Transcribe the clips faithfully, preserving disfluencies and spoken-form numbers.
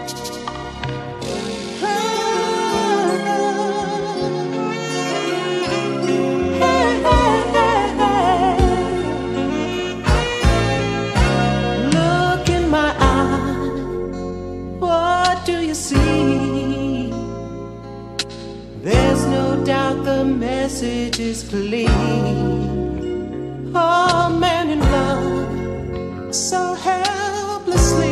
There's no doubt the message is clear. Oh, man in love, so helplessly.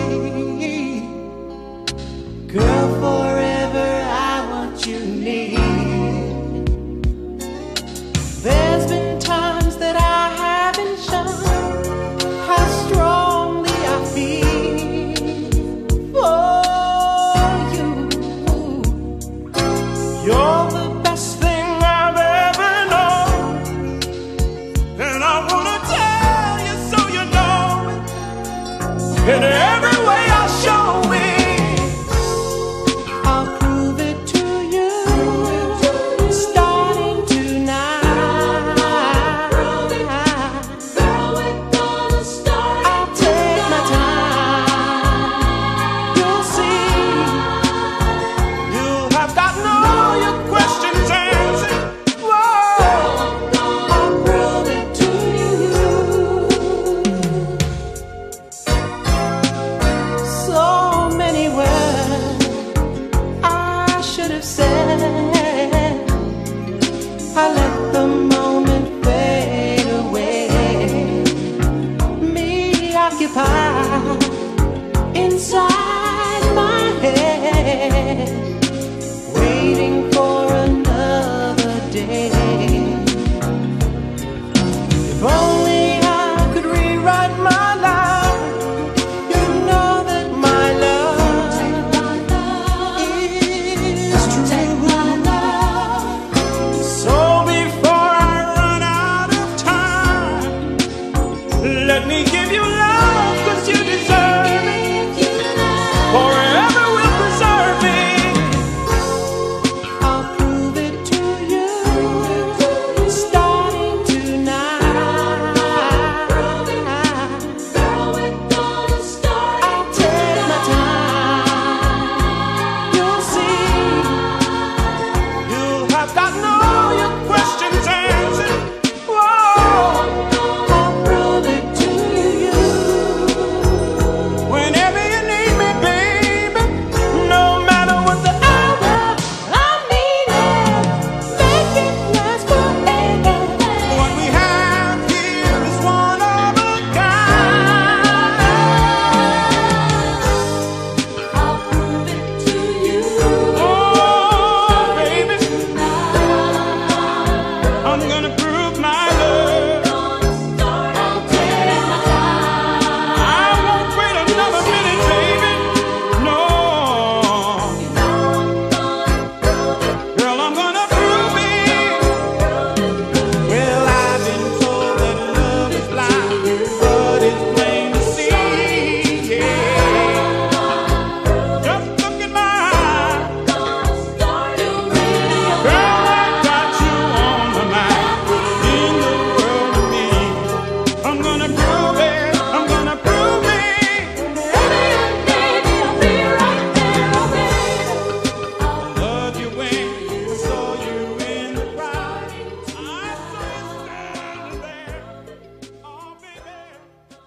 Girl, forever I want you near. There's been times that I haven't shown how strongly I feel for you. You're the best thing I've ever known, and I wanna tell you so you know it. In every way I show it, I'll prove it to you, starting tonight. Girl, we're gonna start. I'll take my time. You'll see, you have got no your questions answered. Whoa, I'll prove it to you. So many words I should have said. I let the moment fade away, me occupied inside